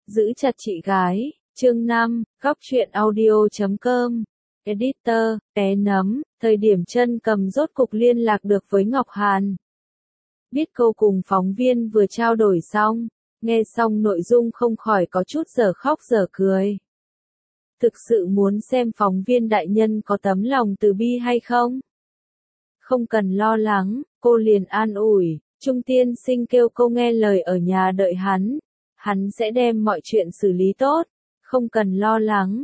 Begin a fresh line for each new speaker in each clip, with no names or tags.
Giữ chặt chị gái, chương 5, góc truyện audio.com. Editor, té nấm, thời điểm Chân Cầm rốt cục liên lạc được với Ngọc Hàn. Biết cô cùng phóng viên vừa trao đổi xong, nghe xong nội dung không khỏi có chút dở khóc dở cười. Thực sự muốn xem phóng viên đại nhân có tấm lòng từ bi hay không? Không cần lo lắng, cô liền an ủi, Trung tiên sinh kêu cô nghe lời ở nhà đợi hắn sẽ đem mọi chuyện xử lý tốt, không cần lo lắng,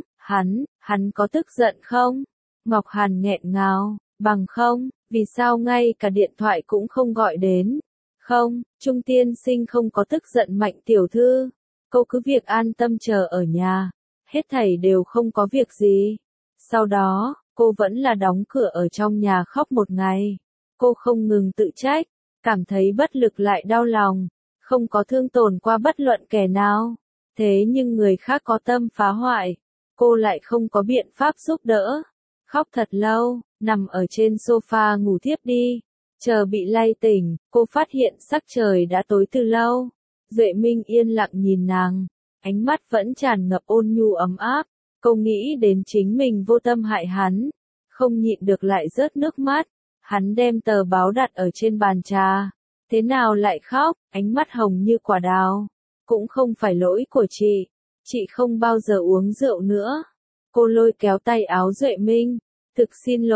hắn có tức giận không? Ngọc Hàn nghẹn ngào, bằng không, vì sao ngay cả điện thoại cũng không gọi đến? Không, Trung tiên sinh không có tức giận Mạnh tiểu thư, cô cứ việc an tâm chờ ở nhà, hết thảy đều không có việc gì. Sau đó, cô vẫn là đóng cửa ở trong nhà khóc một ngày. Cô không ngừng tự trách, cảm thấy bất lực lại đau lòng, không có thương tổn qua bất luận kẻ nào. Thế nhưng người khác có tâm phá hoại, cô lại không có biện pháp giúp đỡ. Khóc thật lâu, nằm ở trên sofa ngủ thiếp đi. Chờ bị lay tỉnh, cô phát hiện sắc trời đã tối từ lâu. Duệ Minh yên lặng nhìn nàng, ánh mắt vẫn tràn ngập ôn nhu ấm áp. Cô nghĩ đến chính mình vô tâm hại hắn, không nhịn được lại rớt nước mắt. Hắn đem tờ báo đặt ở trên bàn trà. Thế nào lại khóc, ánh mắt hồng như quả đào. Cũng không phải lỗi của chị không bao giờ uống rượu nữa. Cô lôi kéo tay áo Duệ Minh. Thực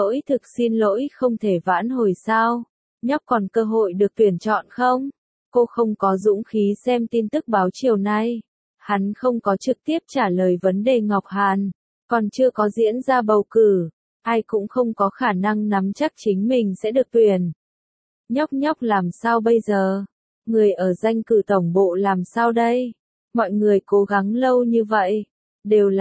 xin lỗi không thể vãn hồi sao? Nhóc còn cơ hội được tuyển chọn không? Cô không có dũng khí xem tin tức báo chiều nay. Hắn không có trực tiếp trả lời vấn đề Ngọc Hàn. Còn chưa có diễn ra bầu cử. Ai cũng không có khả năng nắm chắc chính mình sẽ được tuyển. Nhóc làm sao bây giờ? Người ở danh cử tổng bộ làm sao đây? Mọi người cố gắng lâu như vậy. Đều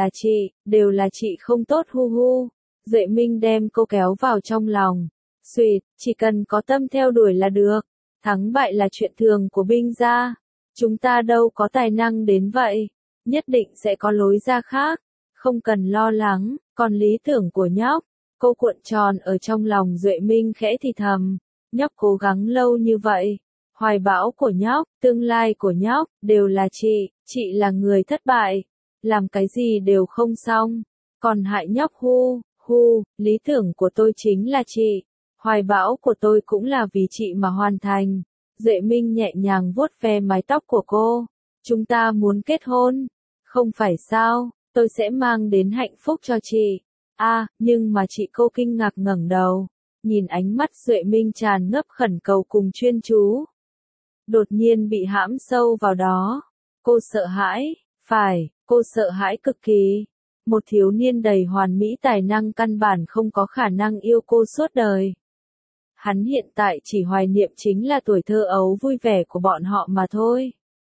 là chị không tốt hu hu. Duệ Minh đem cô kéo vào trong lòng. Xuyệt, chỉ cần có tâm theo đuổi là được. Thắng bại là chuyện thường của binh gia. Chúng ta đâu có tài năng đến vậy. Nhất định sẽ có lối ra khác. Không cần lo lắng, còn lý tưởng của nhóc. Cô cuộn tròn ở trong lòng Duệ Minh khẽ thì thầm. Nhóc cố gắng lâu như vậy. Hoài bão của nhóc, tương lai của nhóc, đều là chị là người thất bại. Làm cái gì đều không xong. Còn hại nhóc lý tưởng của tôi chính là chị. Hoài bão của tôi cũng là vì chị mà hoàn thành. Duệ Minh nhẹ nhàng vuốt ve mái tóc của cô. Chúng ta muốn kết hôn. Không phải sao, tôi sẽ mang đến hạnh phúc cho chị. Nhưng mà chị cô kinh ngạc ngẩng đầu. Nhìn ánh mắt Duệ Minh tràn ngập khẩn cầu cùng chuyên chú. Đột nhiên bị hãm sâu vào đó. Cô sợ hãi, cô sợ hãi cực kỳ. Một thiếu niên đầy hoàn mỹ tài năng căn bản không có khả năng yêu cô suốt đời. Hắn hiện tại chỉ hoài niệm chính là tuổi thơ ấu vui vẻ của bọn họ mà thôi.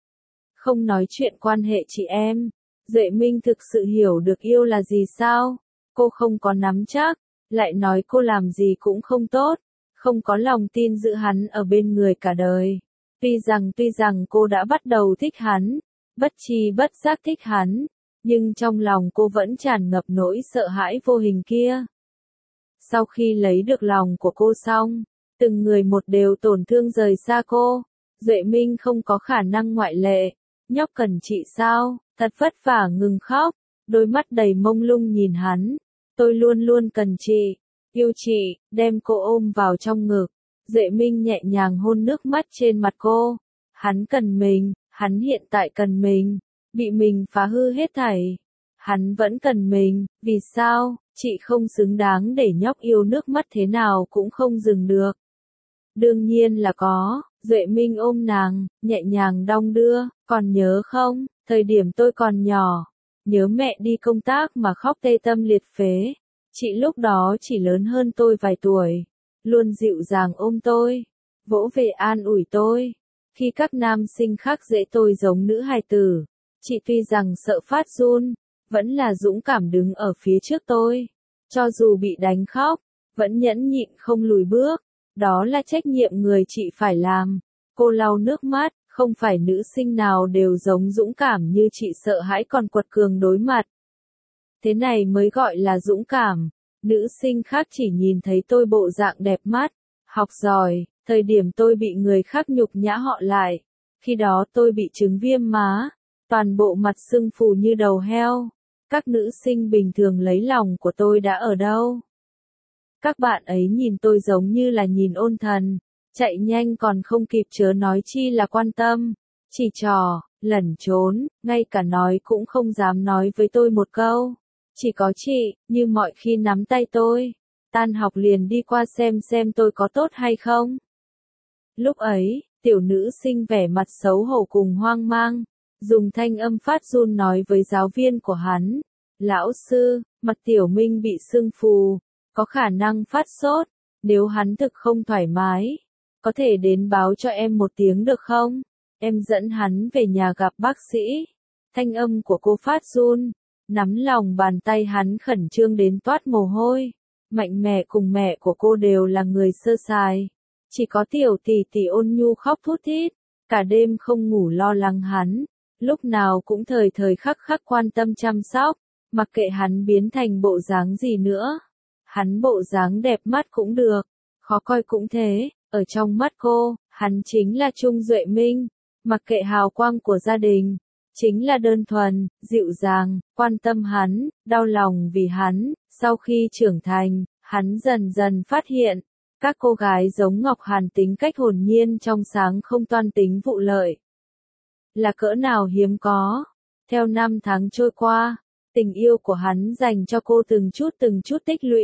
Không nói chuyện quan hệ chị em, Duệ Minh thực sự hiểu được yêu là gì sao? Cô không có nắm chắc, lại nói cô làm gì cũng không tốt, không có lòng tin giữ hắn ở bên người cả đời. Tuy rằng cô đã bắt đầu thích hắn, bất tri bất giác thích hắn, nhưng trong lòng cô vẫn tràn ngập nỗi sợ hãi vô hình kia. Sau khi lấy được lòng của cô xong, từng người một đều tổn thương rời xa cô. Duệ Minh không có khả năng ngoại lệ. Nhóc cần chị sao? Thật vất vả ngừng khóc, đôi mắt đầy mông lung nhìn hắn. Tôi luôn luôn cần chị, yêu chị, đem cô ôm vào trong ngực. Duệ Minh nhẹ nhàng hôn nước mắt trên mặt cô. Hắn cần mình, hắn hiện tại cần mình, bị mình phá hư hết thảy. Hắn vẫn cần mình, vì sao? Chị không xứng đáng để nhóc yêu, nước mắt thế nào cũng không dừng được. Đương nhiên là có. Duệ Minh ôm nàng, nhẹ nhàng đong đưa. Còn nhớ không, thời điểm tôi còn nhỏ, nhớ mẹ đi công tác mà khóc tê tâm liệt phế. Chị lúc đó chỉ lớn hơn tôi vài tuổi, luôn dịu dàng ôm tôi, vỗ về an ủi tôi. Khi các nam sinh khác dễ tôi giống nữ hài tử, chị tuy rằng sợ phát run, vẫn là dũng cảm đứng ở phía trước tôi. Cho dù bị đánh khóc, vẫn nhẫn nhịn không lùi bước. Đó là trách nhiệm người chị phải làm. Cô lau nước mắt, không phải nữ sinh nào đều giống dũng cảm như chị, sợ hãi còn quật cường đối mặt. Thế này mới gọi là dũng cảm. Nữ sinh khác chỉ nhìn thấy tôi bộ dạng đẹp mắt, học giỏi, thời điểm tôi bị người khác nhục nhã họ lại. Khi đó tôi bị chứng viêm má. toàn bộ mặt sưng phù như đầu heo. Các nữ sinh bình thường lấy lòng của tôi đã ở đâu? Các bạn ấy nhìn tôi giống như là nhìn ôn thần, chạy nhanh còn không kịp chớ nói chi là quan tâm, chỉ trò, lẩn trốn, ngay cả nói cũng không dám nói với tôi một câu. Chỉ có chị, như mọi khi nắm tay tôi, tan học liền đi qua xem tôi có tốt hay không. Lúc ấy, tiểu nữ sinh vẻ mặt xấu hổ cùng hoang mang, dùng thanh âm phát run nói với giáo viên của hắn. Lão sư, mặt tiểu minh bị sưng phù, có khả năng phát sốt, nếu hắn thực không thoải mái, có thể đến báo cho em một tiếng được không? Em dẫn hắn về nhà gặp bác sĩ. Thanh âm của cô phát run, nắm lòng bàn tay hắn khẩn trương đến toát mồ hôi. Mạnh mẹ cùng mẹ của cô đều là người sơ sài. Chỉ có tiểu tỷ tỷ ôn nhu khóc thút thít, cả đêm không ngủ lo lắng hắn, lúc nào cũng thời thời khắc khắc quan tâm chăm sóc, mặc kệ hắn biến thành bộ dáng gì nữa. Hắn bộ dáng đẹp mắt cũng được, khó coi cũng thế, ở trong mắt cô, hắn chính là Trung Duệ Minh, mặc kệ hào quang của gia đình, chính là đơn thuần, dịu dàng, quan tâm hắn, đau lòng vì hắn. Sau khi trưởng thành, hắn dần dần phát hiện, các cô gái giống Ngọc Hàn tính cách hồn nhiên trong sáng không toan tính vụ lợi. Là cỡ nào hiếm có. Theo năm tháng trôi qua, tình yêu của hắn dành cho cô từng chút tích lũy.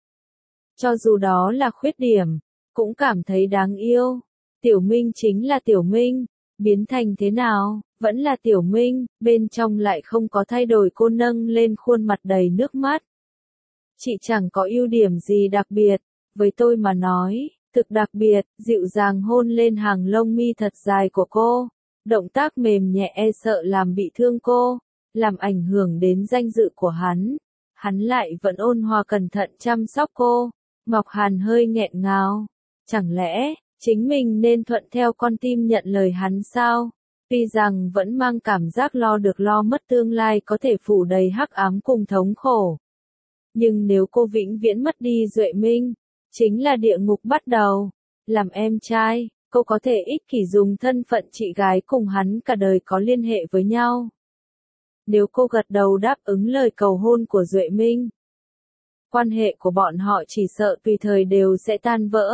Cho dù đó là khuyết điểm, cũng cảm thấy đáng yêu. Tiểu Minh chính là Tiểu Minh, biến thành thế nào, vẫn là Tiểu Minh, bên trong lại không có thay đổi. Cô nâng lên khuôn mặt đầy nước mắt. Chị chẳng có ưu điểm gì đặc biệt, với tôi mà nói, thực đặc biệt. Dịu dàng hôn lên hàng lông mi thật dài của cô, động tác mềm nhẹ e sợ làm bị thương cô, làm ảnh hưởng đến danh dự của hắn. Hắn lại vẫn ôn hòa cẩn thận chăm sóc cô. Ngọc Hàn hơi nghẹn ngào, chẳng lẽ chính mình nên thuận theo con tim nhận lời hắn sao? Tuy rằng vẫn mang cảm giác lo được lo mất, tương lai có thể phủ đầy hắc ám cùng thống khổ. Nhưng nếu cô vĩnh viễn mất đi Duệ Minh, chính là địa ngục bắt đầu. Làm em trai, cô có thể ích kỷ dùng thân phận chị gái cùng hắn cả đời có liên hệ với nhau. Nếu cô gật đầu đáp ứng lời cầu hôn của Duệ Minh, quan hệ của bọn họ chỉ sợ tùy thời đều sẽ tan vỡ.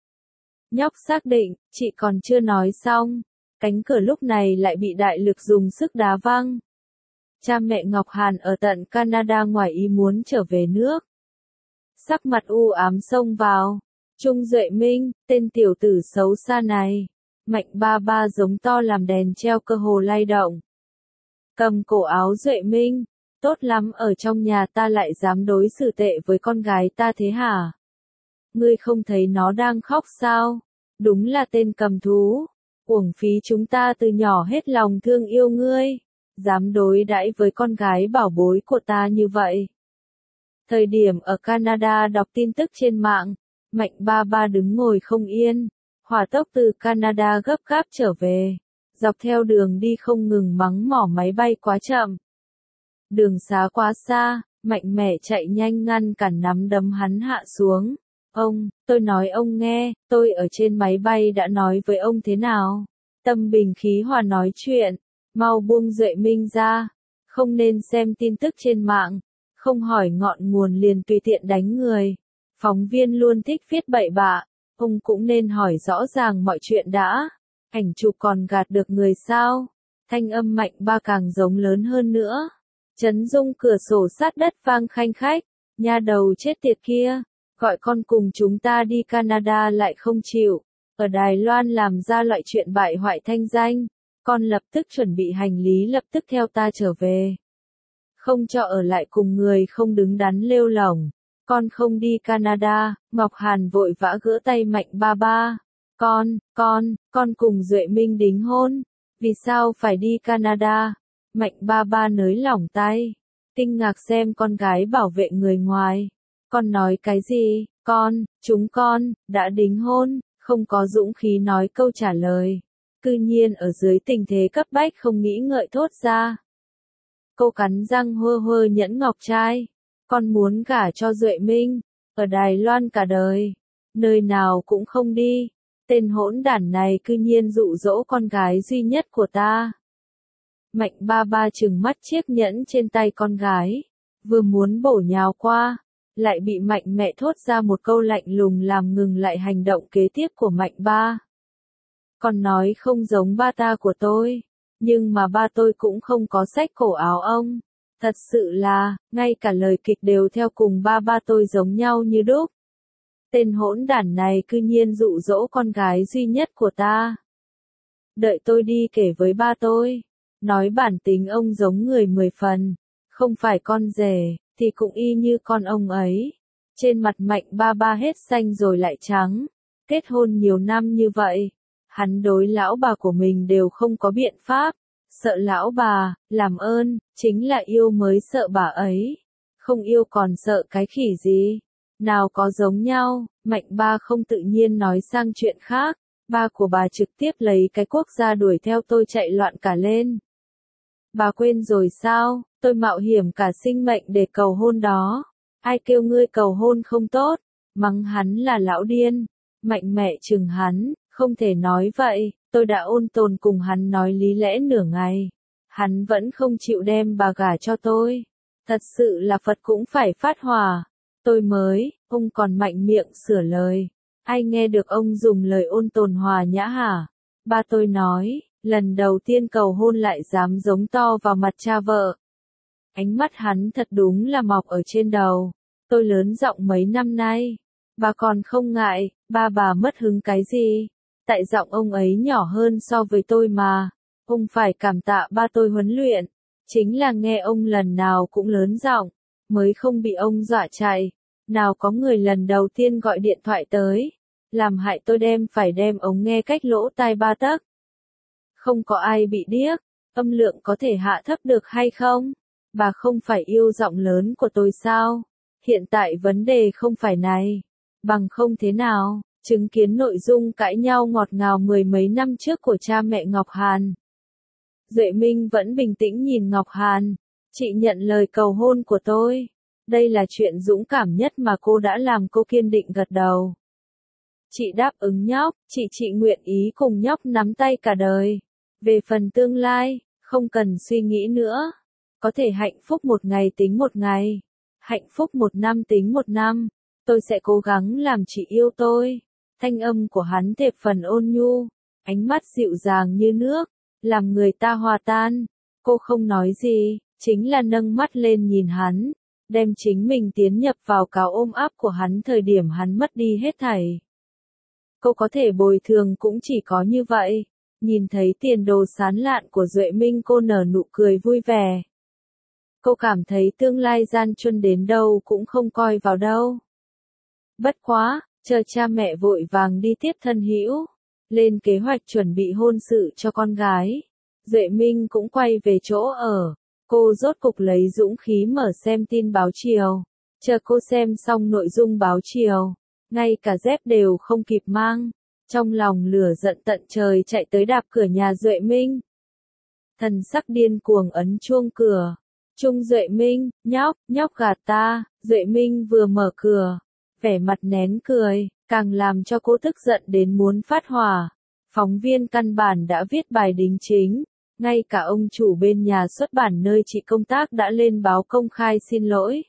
Nhóc xác định, chị còn chưa nói xong, cánh cửa lúc này lại bị đại lực dùng sức đá văng. Cha mẹ Ngọc Hàn ở tận Canada ngoài ý muốn trở về nước. Sắc mặt u ám xông vào. Trung Duệ Minh, tên tiểu tử xấu xa này. Mạnh ba ba giống to làm đèn treo cơ hồ lay động. Cầm cổ áo Duệ Minh. Tốt lắm, ở trong nhà ta lại dám đối xử tệ với con gái ta thế hả? Ngươi không thấy nó đang khóc sao? Đúng là tên cầm thú. Uổng phí chúng ta từ nhỏ hết lòng thương yêu ngươi. Dám đối đãi với con gái bảo bối của ta như vậy. Thời điểm ở Canada đọc tin tức trên mạng, Mạnh ba ba đứng ngồi không yên. Hỏa tốc từ Canada gấp gáp trở về. Dọc theo đường đi không ngừng mắng mỏ máy bay quá chậm. Đường xá quá xa, Mạnh mẽ chạy nhanh ngăn cản nắm đấm hắn hạ xuống. Ông, tôi nói ông nghe, tôi ở trên máy bay đã nói với ông thế nào? Tâm bình khí hòa nói chuyện, mau buông Duệ Minh ra, không nên xem tin tức trên mạng, không hỏi ngọn nguồn liền tùy tiện đánh người. Phóng viên luôn thích viết bậy bạ, ông cũng nên hỏi rõ ràng mọi chuyện đã. Ảnh chụp còn gạt được người sao? Thanh âm Mạnh ba càng giống lớn hơn nữa. Chấn rung cửa sổ sát đất vang khanh khách. Nha đầu chết tiệt kia, gọi con cùng chúng ta đi Canada lại không chịu. Ở Đài Loan làm ra loại chuyện bại hoại thanh danh. Con lập tức chuẩn bị hành lý lập tức theo ta trở về. Không cho ở lại cùng người không đứng đắn lêu lổng. Con không đi Canada. Ngọc Hàn vội vã gỡ tay Mạnh ba ba. Con cùng Duệ Minh đính hôn. Vì sao phải đi Canada? Mạnh ba ba nới lỏng tay. Kinh ngạc xem con gái bảo vệ người ngoài. Con nói cái gì? Chúng con, đã đính hôn, không có dũng khí nói câu trả lời. Cư nhiên ở dưới tình thế cấp bách không nghĩ ngợi thốt ra. Cô cắn răng hơ nhẫn ngọc trai. Con muốn gả cho Duệ Minh, ở Đài Loan cả đời. Nơi nào cũng không đi. Tên hỗn đản này cư nhiên dụ dỗ con gái duy nhất của ta. Mạnh ba ba trừng mắt chiếc nhẫn trên tay con gái, vừa muốn bổ nhào qua, lại bị Mạnh mẹ thốt ra một câu lạnh lùng làm ngừng lại hành động kế tiếp của Mạnh ba. Con nói không giống ba ta của tôi, nhưng mà ba tôi cũng không có xách cổ áo ông. Thật sự là, ngay cả lời kịch đều theo cùng ba ba tôi giống nhau như đúc. Tên hỗn đản này cư nhiên dụ dỗ con gái duy nhất của ta. Đợi tôi đi kể với ba tôi, nói bản tính ông giống người 10 phần, không phải con rể, thì cũng y như con ông ấy. Trên mặt Mạnh ba ba hết xanh rồi lại trắng, kết hôn nhiều năm như vậy, hắn đối lão bà của mình đều không có biện pháp, sợ lão bà, làm ơn, chính là yêu mới sợ bà ấy, không yêu còn sợ cái khỉ gì, nào có giống nhau. Mạnh ba không tự nhiên nói sang chuyện khác, ba của bà trực tiếp lấy cái cuốc ra đuổi theo tôi chạy loạn cả lên. Bà quên rồi sao, tôi mạo hiểm cả sinh mệnh để cầu hôn đó, ai kêu ngươi cầu hôn không tốt, mắng hắn là lão điên. Mạnh mẹ chừng hắn, không thể nói vậy, tôi đã ôn tồn cùng hắn nói lý lẽ nửa ngày, hắn vẫn không chịu đem bà gả cho tôi, thật sự là Phật cũng phải phát hỏa. Tôi mới, ông còn mạnh miệng sửa lời, ai nghe được ông dùng lời ôn tồn hòa nhã hả? Ba tôi nói, lần đầu tiên cầu hôn lại dám giống to vào mặt cha vợ. Ánh mắt hắn thật đúng là mọc ở trên đầu. Tôi lớn giọng mấy năm nay, bà còn không ngại, ba bà mất hứng cái gì? Tại giọng ông ấy nhỏ hơn so với tôi mà. Ông phải cảm tạ ba tôi huấn luyện, chính là nghe ông lần nào cũng lớn giọng, mới không bị ông dọa chạy. Nào có người lần đầu tiên gọi điện thoại tới, làm hại tôi phải đem ống nghe cách lỗ tai 3 tấc. Không có ai bị điếc, âm lượng có thể hạ thấp được hay không? Bà không phải yêu giọng lớn của tôi sao? Hiện tại vấn đề không phải này. Bằng không thế nào, chứng kiến nội dung cãi nhau ngọt ngào mười mấy năm trước của cha mẹ Ngọc Hàn. Duệ Minh vẫn bình tĩnh nhìn Ngọc Hàn. Chị nhận lời cầu hôn của tôi. Đây là chuyện dũng cảm nhất mà cô đã làm. Cô kiên định gật đầu. Chị đáp ứng nhóc, chị nguyện ý cùng nhóc nắm tay cả đời. Về phần tương lai, không cần suy nghĩ nữa. Có thể hạnh phúc một ngày tính một ngày. Hạnh phúc một năm tính một năm. Tôi sẽ cố gắng làm chị yêu tôi. Thanh âm của hắn thệp phần ôn nhu. Ánh mắt dịu dàng như nước. Làm người ta hòa tan. Cô không nói gì, chính là nâng mắt lên nhìn hắn. Đem chính mình tiến nhập vào cáo ôm áp của hắn thời điểm hắn mất đi hết thảy. Cô có thể bồi thường cũng chỉ có như vậy. Nhìn thấy tiền đồ sán lạn của Duệ Minh cô nở nụ cười vui vẻ. Cô cảm thấy tương lai gian truân đến đâu cũng không coi vào đâu. Bất quá, chờ cha mẹ vội vàng đi tiếp thân hữu, lên kế hoạch chuẩn bị hôn sự cho con gái. Duệ Minh cũng quay về chỗ ở. Cô rốt cục lấy dũng khí mở xem tin báo chiều. Chờ cô xem xong nội dung báo chiều, ngay cả dép đều không kịp mang. Trong lòng lửa giận tận trời chạy tới đạp cửa nhà Duệ Minh. Thần sắc điên cuồng ấn chuông cửa. Trung Duệ Minh, nhóc gạt ta. Duệ Minh vừa mở cửa, vẻ mặt nén cười, càng làm cho cô tức giận đến muốn phát hỏa. Phóng viên căn bản đã viết bài đính chính. Ngay cả ông chủ bên nhà xuất bản nơi chị công tác đã lên báo công khai xin lỗi.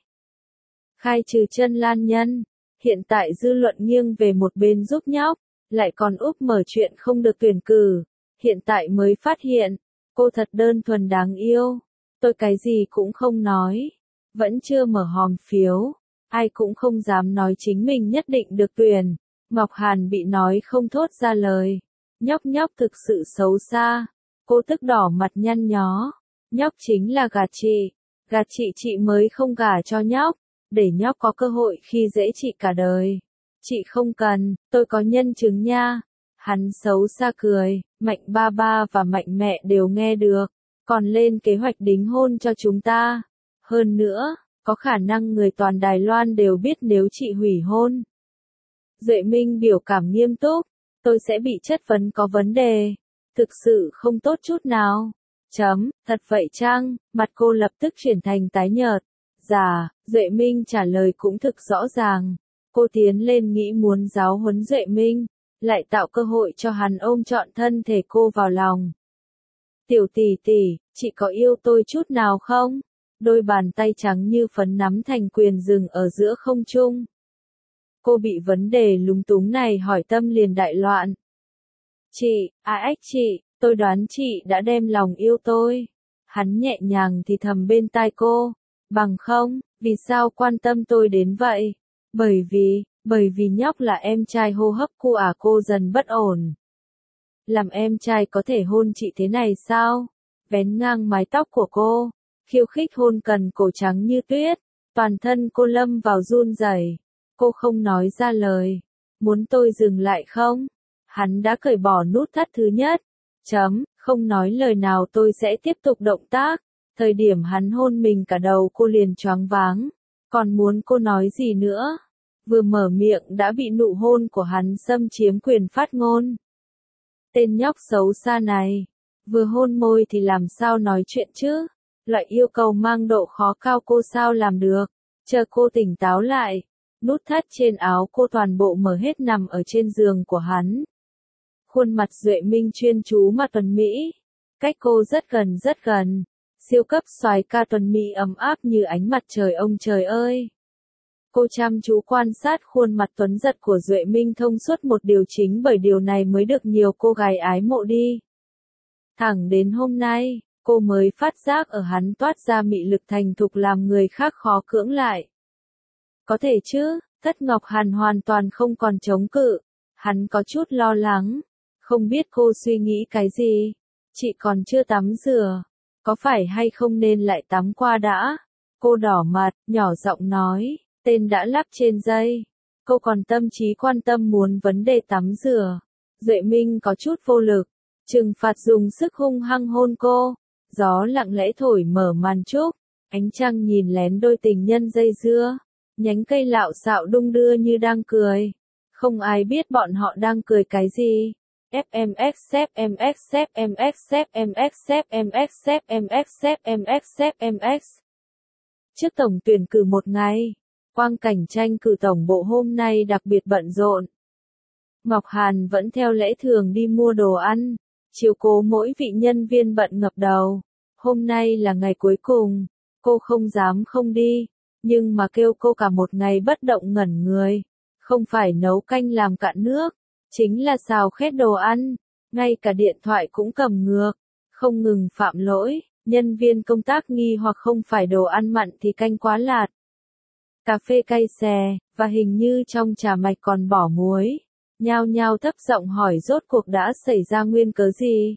Khai trừ Chân Lan Nhân. Hiện tại dư luận nghiêng về một bên giúp nhóc, lại còn úp mở chuyện không được tuyển cử. Hiện tại mới phát hiện, cô thật đơn thuần đáng yêu. Tôi cái gì cũng không nói. Vẫn chưa mở hòm phiếu. Ai cũng không dám nói chính mình nhất định được tuyển. Ngọc Hàn bị nói không thốt ra lời. Nhóc thực sự xấu xa. Cô tức đỏ mặt nhăn nhó. Nhóc chính là gạt chị mới không gả cho nhóc, để nhóc có cơ hội khi dễ chị cả đời. Chị không cần, tôi có nhân chứng nha. Hắn xấu xa cười, Mạnh ba ba và Mạnh mẹ đều nghe được, còn lên kế hoạch đính hôn cho chúng ta. Hơn nữa, có khả năng người toàn Đài Loan đều biết nếu chị hủy hôn. Duệ Minh biểu cảm nghiêm túc, tôi sẽ bị chất vấn có vấn đề. Thực sự không tốt chút nào. Thật vậy chăng? Mặt cô lập tức chuyển thành tái nhợt. Dạ, Duệ Minh trả lời cũng thực rõ ràng. Cô tiến lên nghĩ muốn giáo huấn Duệ Minh, lại tạo cơ hội cho hắn ôm trọn thân thể cô vào lòng. Tiểu tỷ tỷ, Chị có yêu tôi chút nào không? Đôi bàn tay trắng như phấn nắm thành quyền dừng ở giữa không trung. Cô bị vấn đề lúng túng này hỏi tâm liền đại loạn. Chị, chị, tôi đoán chị đã đem lòng yêu tôi. Hắn nhẹ nhàng thì thầm bên tai cô. Bằng không, vì sao quan tâm tôi đến vậy? Bởi vì nhóc là em trai hô hấp cô dần bất ổn. Làm em trai có thể hôn chị thế này sao? Vén ngang mái tóc của cô, khiêu khích hôn cần cổ trắng như tuyết, toàn thân cô lâm vào run rẩy. Cô không nói ra lời. Muốn tôi dừng lại không? Hắn đã cởi bỏ nút thắt thứ nhất. Không nói lời nào tôi sẽ tiếp tục động tác. Thời điểm hắn hôn mình cả đầu cô liền choáng váng. Còn muốn cô nói gì nữa? Vừa mở miệng đã bị nụ hôn của hắn xâm chiếm quyền phát ngôn. Tên nhóc xấu xa này. Vừa hôn môi thì làm sao nói chuyện chứ? Loại yêu cầu mang độ khó cao cô sao làm được? Chờ cô tỉnh táo lại. Nút thắt trên áo cô toàn bộ mở hết nằm ở trên giường của hắn. Khuôn mặt Duệ Minh chuyên chú mà tuần Mỹ. Cách cô rất gần. Siêu cấp soái ca tuần Mỹ ấm áp như ánh mặt trời ông trời ơi. Cô chăm chú quan sát khuôn mặt tuấn giật của Duệ Minh thông suốt một điều chính bởi điều này mới được nhiều cô gái ái mộ đi. Thẳng đến hôm nay, cô mới phát giác ở hắn toát ra mị lực thành thục làm người khác khó cưỡng lại. Có thể chứ, Tất Ngọc Hàn hoàn toàn không còn chống cự. Hắn có chút lo lắng. Không biết cô suy nghĩ cái gì? Chị còn chưa tắm rửa. Có phải hay không nên lại tắm qua đã? Cô đỏ mặt, nhỏ giọng nói. Tên đã lắp trên dây. Cô còn tâm trí quan tâm muốn vấn đề tắm rửa. Duệ Minh có chút vô lực. Trừng phạt dùng sức hung hăng hôn cô. Gió lặng lẽ thổi mở màn trúc. Ánh trăng nhìn lén đôi tình nhân dây dưa. Nhánh cây lạo xạo đung đưa như đang cười. Không ai biết bọn họ đang cười cái gì. FMX FMX FMX FMX FMX FMX FMX FMX. Trước tổng tuyển cử một ngày, quang cảnh tranh cử tổng bộ hôm nay đặc biệt bận rộn. Ngọc Hàn vẫn theo lẽ thường đi mua đồ ăn, chiếu cố mỗi vị nhân viên bận ngập đầu. Hôm nay là ngày cuối cùng, cô không dám không đi, nhưng mà kêu cô cả một ngày bất động ngẩn người. Không phải nấu canh làm cạn nước, chính là xào khét đồ ăn, ngay cả điện thoại cũng cầm ngược, không ngừng phạm lỗi. Nhân viên công tác nghi hoặc không phải đồ ăn mặn thì canh quá lạt. Cà phê cay xè, và hình như trong trà mạch còn bỏ muối. Nhao nhao thấp giọng hỏi rốt cuộc đã xảy ra nguyên cớ gì.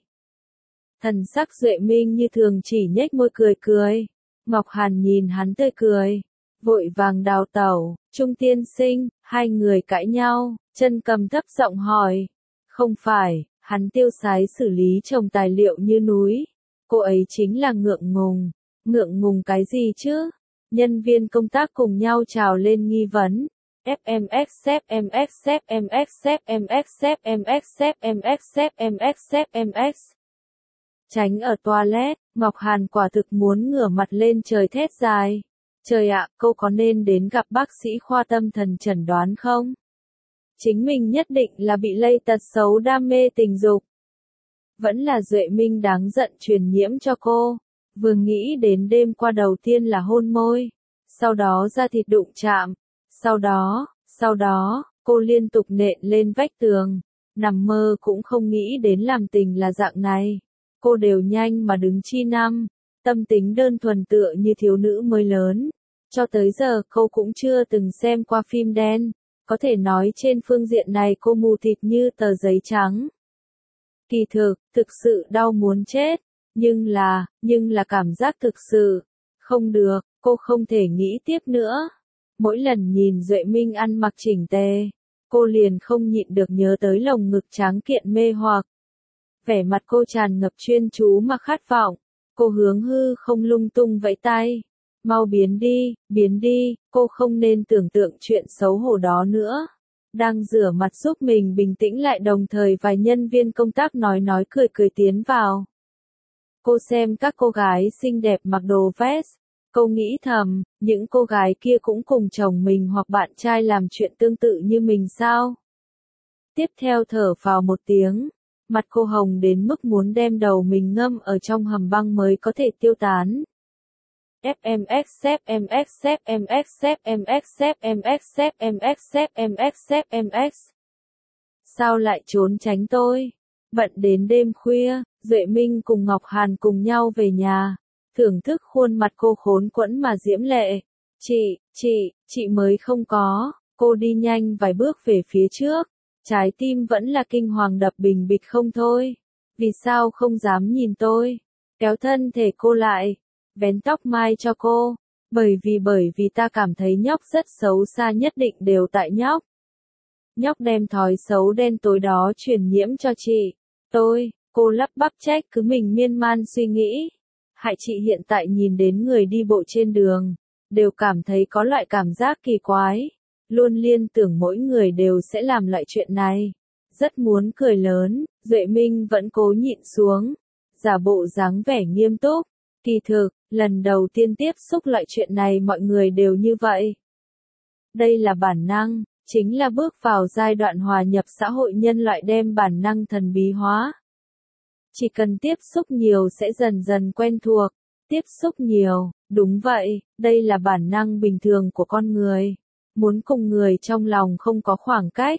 Thần sắc Duệ Minh như thường chỉ nhếch môi cười. Ngọc Hàn nhìn hắn tươi cười. Vội vàng đào tẩu, Trung tiên sinh, hai người cãi nhau, Chân Cầm thấp giọng hỏi. Không phải, hắn tiêu sái xử lý chồng tài liệu như núi. Cô ấy chính là ngượng ngùng cái gì chứ? Nhân viên công tác cùng nhau trào lên nghi vấn. FMX FMX FMX FMX FMX FMX FMX FMX. Tránh ở toilet, Ngọc Hàn quả thực muốn ngửa mặt lên trời thét dài. Trời ạ, cô có nên đến gặp bác sĩ khoa tâm thần chẩn đoán không? Chính mình nhất định là bị lây tật xấu đam mê tình dục. Vẫn là Duệ Minh đáng giận truyền nhiễm cho cô. Vừa nghĩ đến đêm qua đầu tiên là hôn môi, sau đó da thịt đụng chạm, sau đó, cô liên tục nện lên vách tường, nằm mơ cũng không nghĩ đến làm tình là dạng này. Cô đều nhanh mà đứng chi năm, tâm tính đơn thuần tựa như thiếu nữ mới lớn. Cho tới giờ cô cũng chưa từng xem qua phim đen, có thể nói trên phương diện này cô mù thịt như tờ giấy trắng. Kỳ thực sự đau muốn chết, nhưng là cảm giác thực sự, không được, cô không thể nghĩ tiếp nữa. Mỗi lần nhìn Duệ Minh ăn mặc chỉnh tề, cô liền không nhịn được nhớ tới lồng ngực tráng kiện mê hoặc. Vẻ mặt cô tràn ngập chuyên chú mà khát vọng, cô hướng hư không lung tung vẫy tay. Mau biến đi, cô không nên tưởng tượng chuyện xấu hổ đó nữa. Đang rửa mặt giúp mình bình tĩnh lại đồng thời vài nhân viên công tác nói cười tiến vào. Cô xem các cô gái xinh đẹp mặc đồ vest. Cô nghĩ thầm, những cô gái kia cũng cùng chồng mình hoặc bạn trai làm chuyện tương tự như mình sao? Tiếp theo thở phào một tiếng, Mặt cô hồng đến mức muốn đem đầu mình ngâm ở trong hầm băng mới có thể tiêu tán. FMX xếp MX xếp MX xếp MX xếp MX xếp MX xếp MX xếp MX. Sao lại trốn tránh tôi? Bận đến đêm khuya, Duệ Minh cùng Ngọc Hàn cùng nhau về nhà, thưởng thức khuôn mặt cô khốn quẫn mà diễm lệ. Chị mới không có, cô đi nhanh vài bước về phía trước, trái tim vẫn là kinh hoàng đập bình bịch không thôi. Vì sao không dám nhìn tôi? Kéo thân thể cô lại, vén tóc mai cho cô, bởi vì ta cảm thấy nhóc rất xấu xa, nhất định đều tại nhóc. Nhóc đem thói xấu đen tối đó truyền nhiễm cho chị. Cô lắp bắp trách cứ mình miên man suy nghĩ. Hại chị hiện tại nhìn đến người đi bộ trên đường, đều cảm thấy có loại cảm giác kỳ quái. Luôn liên tưởng mỗi người đều sẽ làm loại chuyện này. Rất muốn cười lớn, Duệ Minh vẫn cố nhịn xuống, giả bộ dáng vẻ nghiêm túc. Kỳ thực, lần đầu tiên tiếp xúc loại chuyện này mọi người đều như vậy. Đây là bản năng, chính là bước vào giai đoạn hòa nhập xã hội nhân loại đem bản năng thần bí hóa. Chỉ cần tiếp xúc nhiều sẽ dần dần quen thuộc. Tiếp xúc nhiều, đúng vậy, đây là bản năng bình thường của con người. Muốn cùng người trong lòng không có khoảng cách.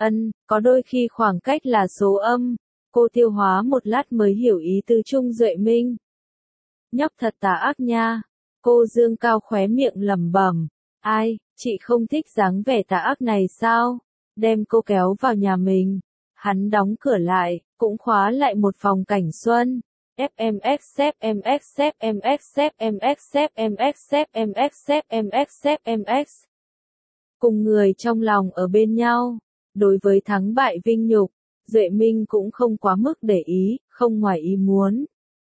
Có đôi khi khoảng cách là số âm. Cô tiêu hóa một lát mới hiểu ý tứ chung Duệ Minh. Nhóc thật tà ác nha. Cô dương cao khóe miệng lẩm bẩm. Ai, chị không thích dáng vẻ tà ác này sao? Đem cô kéo vào nhà mình. Hắn đóng cửa lại, cũng khóa lại một phòng cảnh xuân. FMX xếp MX xếp MX xếp MX xếp MX xếp MX xếp MX xếp MX. Cùng người trong lòng ở bên nhau. Đối với thắng bại vinh nhục, Duệ Minh cũng không quá mức để ý, không ngoài ý muốn.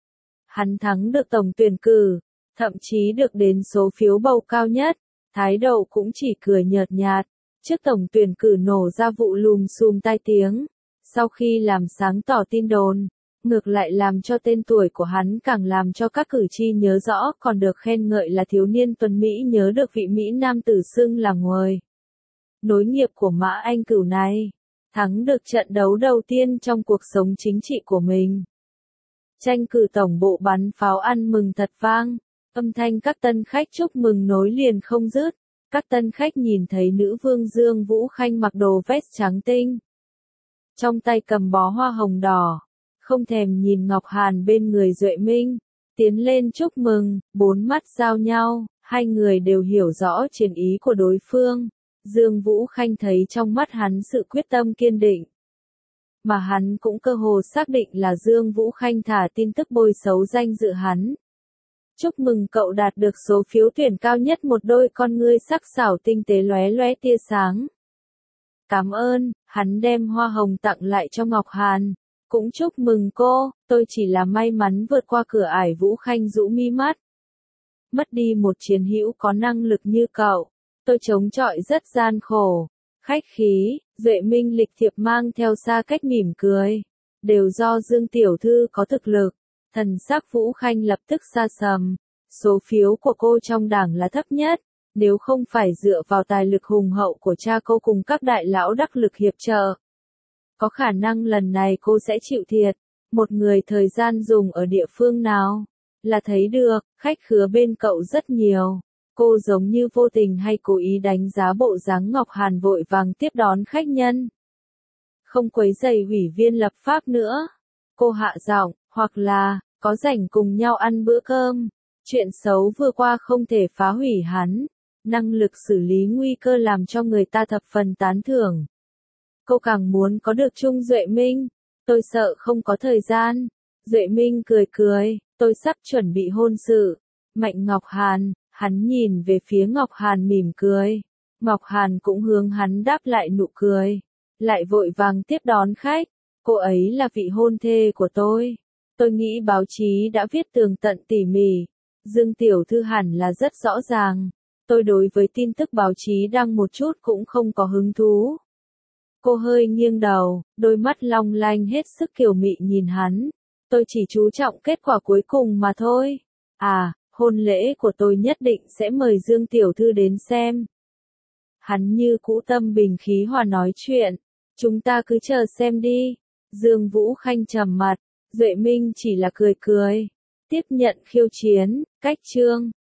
Hắn thắng được tổng tuyển cử, thậm chí được đến số phiếu bầu cao nhất, thái độ cũng chỉ cười nhợt nhạt. Trước tổng tuyển cử nổ ra vụ lùm xùm tai tiếng, sau khi làm sáng tỏ tin đồn, ngược lại làm cho tên tuổi của hắn càng làm cho các cử tri nhớ rõ, còn được khen ngợi là thiếu niên tuấn Mỹ, nhớ được vị Mỹ nam tử xưng là nguồi nối nghiệp của Mã Anh Cửu này, thắng được trận đấu đầu tiên trong cuộc sống chính trị của mình. Tranh cử tổng bộ bắn pháo ăn mừng thật vang, âm thanh các tân khách chúc mừng nối liền không dứt. Các tân khách nhìn thấy nữ vương Dương Vũ Khanh mặc đồ vest trắng tinh, trong tay cầm bó hoa hồng đỏ, không thèm nhìn Ngọc Hàn bên người Duệ Minh, tiến lên chúc mừng, bốn mắt giao nhau, hai người đều hiểu rõ triền ý của đối phương. Dương Vũ Khanh thấy trong mắt hắn sự quyết tâm kiên định, mà hắn cũng cơ hồ xác định là Dương Vũ Khanh thả tin tức bôi xấu danh dự hắn. Chúc mừng cậu đạt được số phiếu tuyển cao nhất, một đôi con ngươi sắc sảo tinh tế lóe lóe tia sáng. Cảm ơn, hắn đem hoa hồng tặng lại cho Ngọc Hàn. Cũng chúc mừng cô, tôi chỉ là may mắn vượt qua cửa ải. Vũ Khanh rũ mi mắt. Mất đi một chiến hữu có năng lực như cậu, tôi chống chọi rất gian khổ. Khách khí, Duệ Minh lịch thiệp mang theo xa cách mỉm cười. Đều do Dương tiểu thư có thực lực. Thần sắc Vũ Khanh lập tức xa sầm. Số phiếu của cô trong đảng là thấp nhất. Nếu không phải dựa vào tài lực hùng hậu của cha cô cùng các đại lão đắc lực hiệp trợ, có khả năng lần này cô sẽ chịu thiệt. Một người thời gian dùng ở địa phương nào, là thấy được, khách khứa bên cậu rất nhiều. Cô giống như vô tình hay cố ý đánh giá bộ dáng Ngọc Hàn vội vàng tiếp đón khách nhân. Không quấy rầy ủy viên lập pháp nữa. Cô hạ giọng, hoặc là, có rảnh cùng nhau ăn bữa cơm. Chuyện xấu vừa qua không thể phá hủy hắn. Năng lực xử lý nguy cơ làm cho người ta thập phần tán thưởng. Cô càng muốn có được chung Duệ Minh. Tôi sợ không có thời gian. Duệ Minh cười cười, tôi sắp chuẩn bị hôn sự. Mạnh Ngọc Hàn, hắn nhìn về phía Ngọc Hàn mỉm cười. Ngọc Hàn cũng hướng hắn đáp lại nụ cười. Lại vội vàng tiếp đón khách. Cô ấy là vị hôn thê của tôi. Tôi nghĩ báo chí đã viết tường tận tỉ mỉ. Dương tiểu thư hẳn là rất rõ ràng. Tôi đối với tin tức báo chí đăng một chút cũng không có hứng thú. Cô hơi nghiêng đầu, đôi mắt long lanh hết sức kiều mị nhìn hắn. Tôi chỉ chú trọng kết quả cuối cùng mà thôi. À, hôn lễ của tôi nhất định sẽ mời Dương tiểu thư đến xem. Hắn như cũ tâm bình khí hòa nói chuyện. Chúng ta cứ chờ xem đi. Dương Vũ Khanh trầm mặt, Duệ Minh chỉ là cười cười. Tiếp nhận khiêu chiến, cách chương.